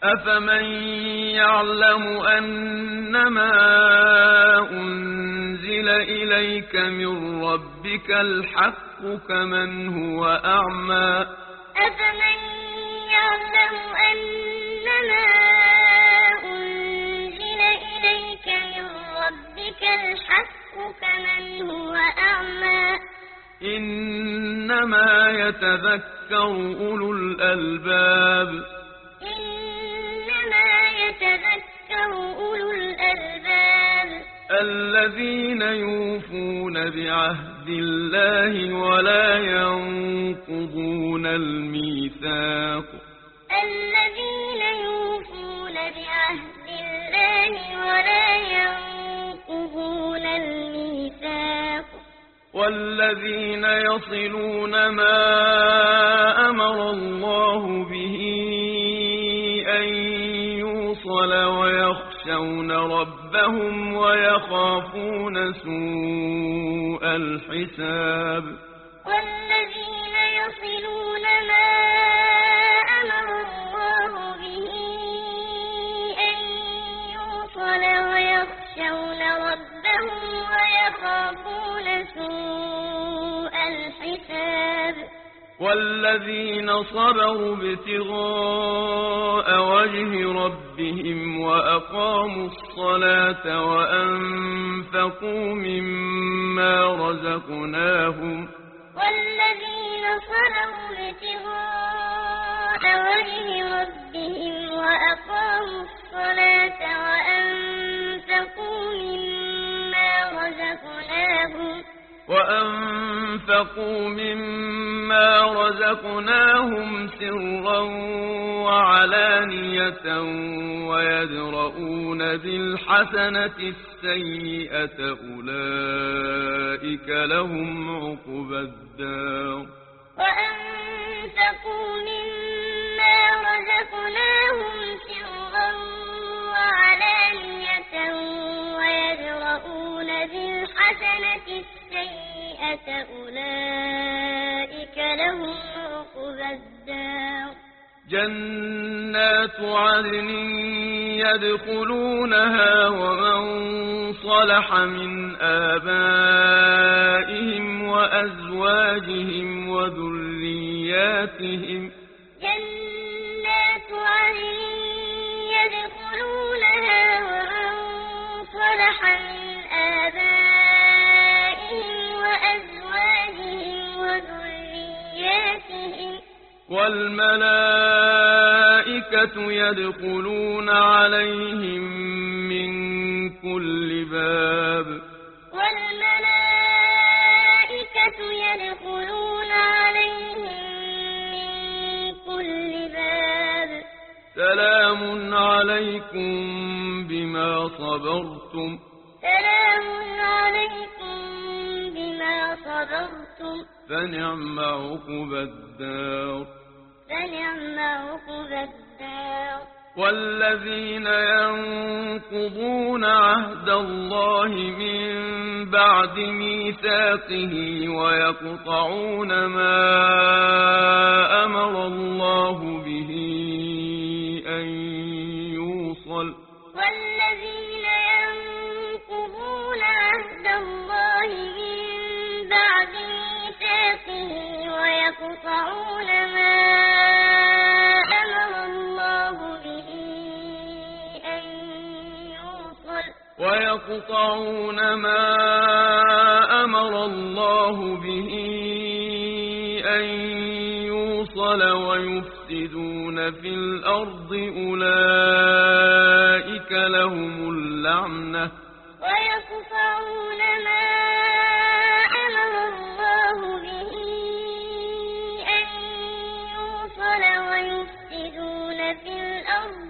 أفمن يعلم أنما أنزل إليك من ربك الحق كمن هو أعمى أفمن يعلم أنما أنزل إليك من ربك الحق كمن هو أعمى إنما يتذكر أولو الألباب إنما يتذكر أولو الألباب الذين يوفون بعهد الله ولا ينقضون الميثاق الذين يوفون بعهد الله ولا ينقضون الميثاق والذين يصلون ما أمر الله به أن يوصل ويخشون ربهم ويخافون سوء الحساب والذين يصلون ما أمر الله به أن يوصل ويخشون ربهم ويخافون سوء الحساب والذين صبروا ابتغاء وجه ربهم وأقاموا الصلاة وأنفقوا مما رزقناهم والذين صبروا ابتغاء وجه ربهم وأقاموا الصلاة وأنفقوا مما رزقناهم سرا وعلانية ويدرؤون بالحسنة السيئة أولئك لهم عقبى الدار وأنفقوا مما رزقناهم سرا وعلانية ويدرؤون بالحسنة السيئة أولئك لهم عقبى الدار جنات عدن يدخلونها ومن صلح من آبائهم وأزواجهم وذرياتهم جنات عدن يدخلونها ومن صلح من آبائهم وأزواجهم وذرياتهم والملائكة يدخلون عليهم من كل باب والملائكة يدخلون عليهم من كل باب سلام عليكم بما صبرتم سلام عليكم بما صبرتم فنعم عقبى الدار فنعم عقبى الدار والذين ينقضون عهد الله من بعد ميثاقه ويقطعون ما أمر الله به أن يوصل والذين ينقضون عهد الله من بعد ميثاقه ويقطعون ما أمر الله به أن يوصل ويقطعون ما أمر الله به أن يوصل ويفسدون في الأرض أولئك لهم اللعنة ويقطعون ما أمر الله به أن يوصل ويفسدون في الأرض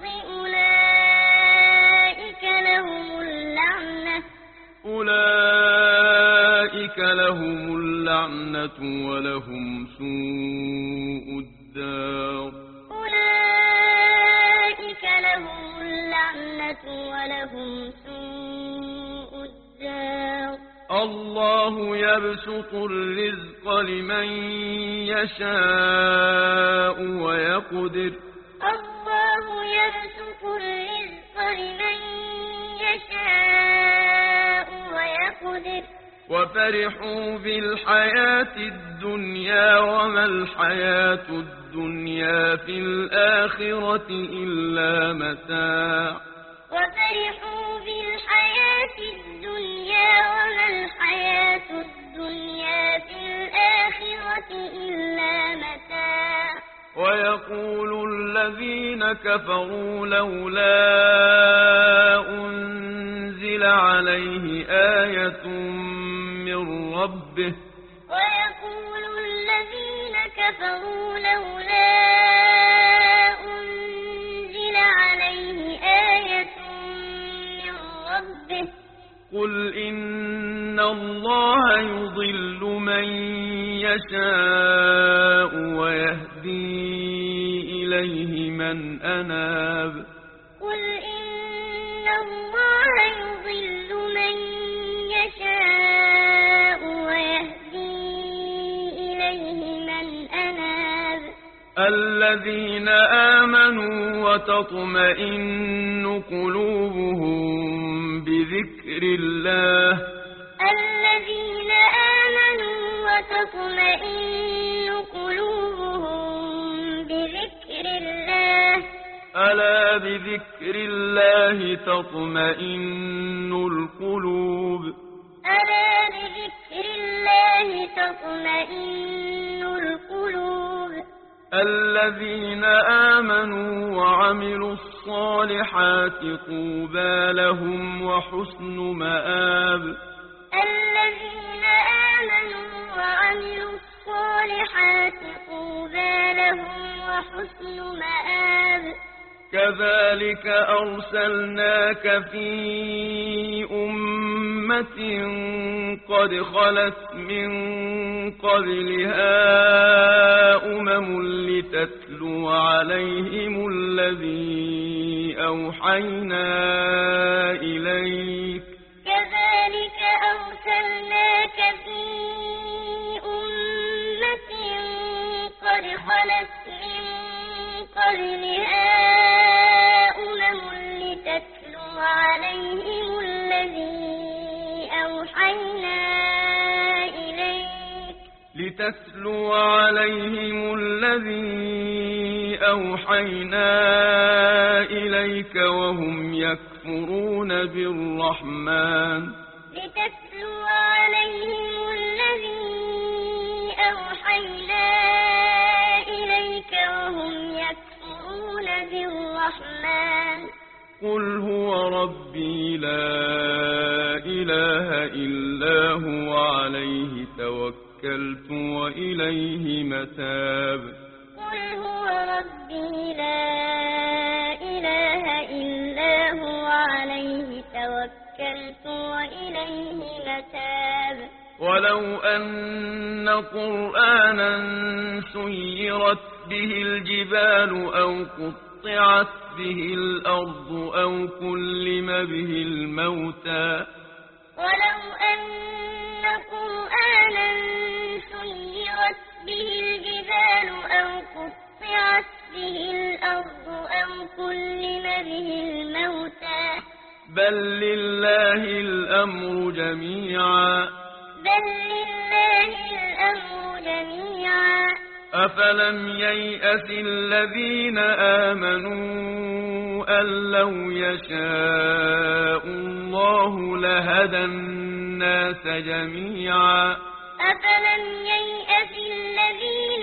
أولئك لهم اللعنة ولهم سوء الدار أولئك لهم اللعنة ولهم سوء الدار الله يبسط الرزق لمن يشاء ويقدر الله يبسط وفرحوا بالحياة الدنيا وما الحياة الدنيا في الآخرة إلا متاع وفرحوا بالحياة الدنيا وما الحياة الدنيا في الآخرة إلا متاع ويقول الذين كفروا لولا أنزل عليه آية من ربه ويقول الذين كفروا لولا أنزل عليه آية من ربه قل إن الله يضل من يشاء ويهدي إليه من أناب قل إن الله يضل من يشاء ويهدي إليه من أناب الذين آمنوا وتطمئن قلوبهم بذكر الله الذين آمنوا وتطمئن قلوبهم بذكر الله ألا بذكر الله تطمئن القلوب ألا بذكر الله تطمئن القلوب الذين آمنوا وعملوا الصالحات طوبى لهم وحسن مآب الذين آمنوا وعملوا الصالحات طوبى لهم وحسن مآب كذلك أرسلناك في أمة قد خلت من قبلها لتتلو عليهم الذي أوحينا إليك كذلك أرسلناك في أمة قد خلت من قبلها لتتلو عليهم الذي أوحينا إليك وهم يكفرون بالرحمن لتتلو عليهم الذي أوحينا إليك وهم يكفرون بالرحمن قل هو ربي لا إله إلا هو عليه توكلت وإليه متاب قل هو ربي لا إله إلا هو عليه توكلت وإليه متاب ولو أن قرآنا سيرت به الجبال أو قطعت به الأرض أو كلم به الموتى ولو أن قرآنا سيرت به الجبال أو قطعت به الأرض أو كلم به الموتى بل لله الأمر جميعا أفلم ييأس الذين آمنوا أن لو يشاء الله لهدى الناس جميعا أفلم ييأس الذين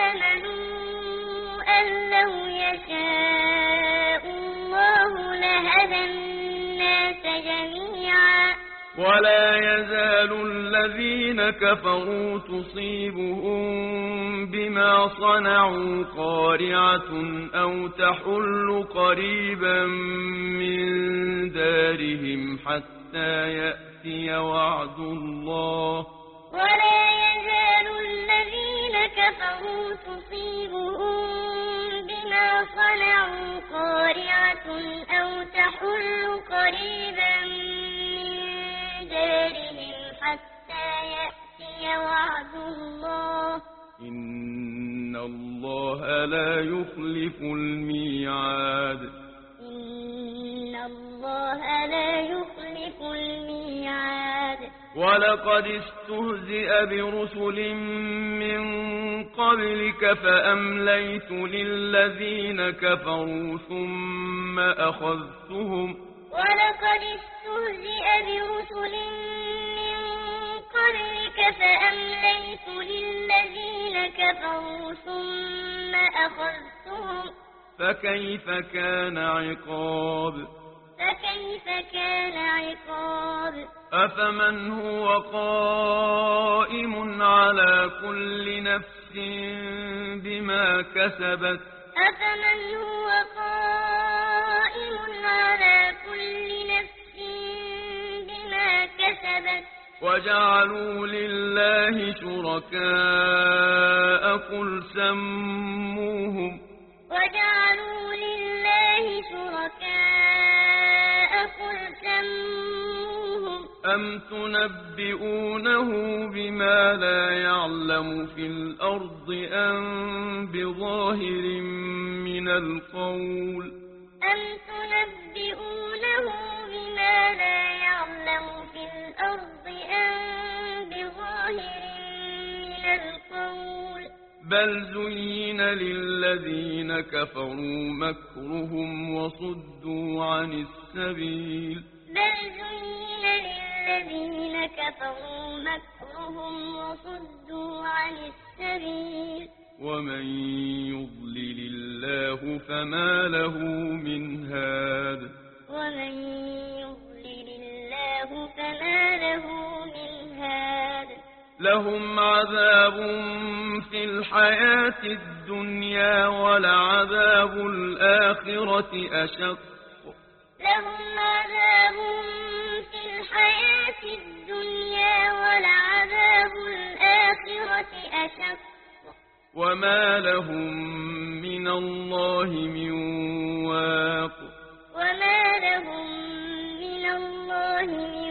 آمنوا أن لو يشاء الله لهدى الناس جميعا ولا يزال الذين كفروا تصيبهم بما صنعوا قارعة أو تحل قريبا من دارهم حتى يأتي وعد الله ولا يزال الذين كفروا تصيبهم بما صنعوا قارعة أو تحل قريبا من دارهم حتى يأتي وعد الله إن الله لا يخلف الميعاد إن الله لا يخلف الميعاد ولقد استهزئ برسل من قبلك فأمليت للذين كفروا ثم أخذتهم. ولقد استهزئ برسل من قبلك فأمليت للذين كفروا ثم أخذتهم. فكيف كان عقاب؟ فكيف كان عقاب؟ أفمن هو قائم على كل نفس بما كسبت. أفمن هو قائم على كل نفس بما كسبت. وجعلوا لله شركاء قل سموهم. وجعلوا لله شركاء قل سموهم. أم تنبئونه بما لا يعلم في الأرض أم بظاهر من القول. أم تنبئونه بما لا يعلم في الأرض أم بظاهر من القول. بل زين للذين كفروا مكرهم وصدوا عن السبيل. بل زين للذين كفروا مكرهم وصدوا عن السبيل. ومن يضلل الله فما له من هاد. ومن يضلل الله فما له من هاد. لهم عذاب في الحياة الدنيا ولعذاب الآخرة أشق. لهم عذاب في الحياة الدنيا ولعذاب الآخرة أشق. وما لهم من الله من واق. وما لهم من الله من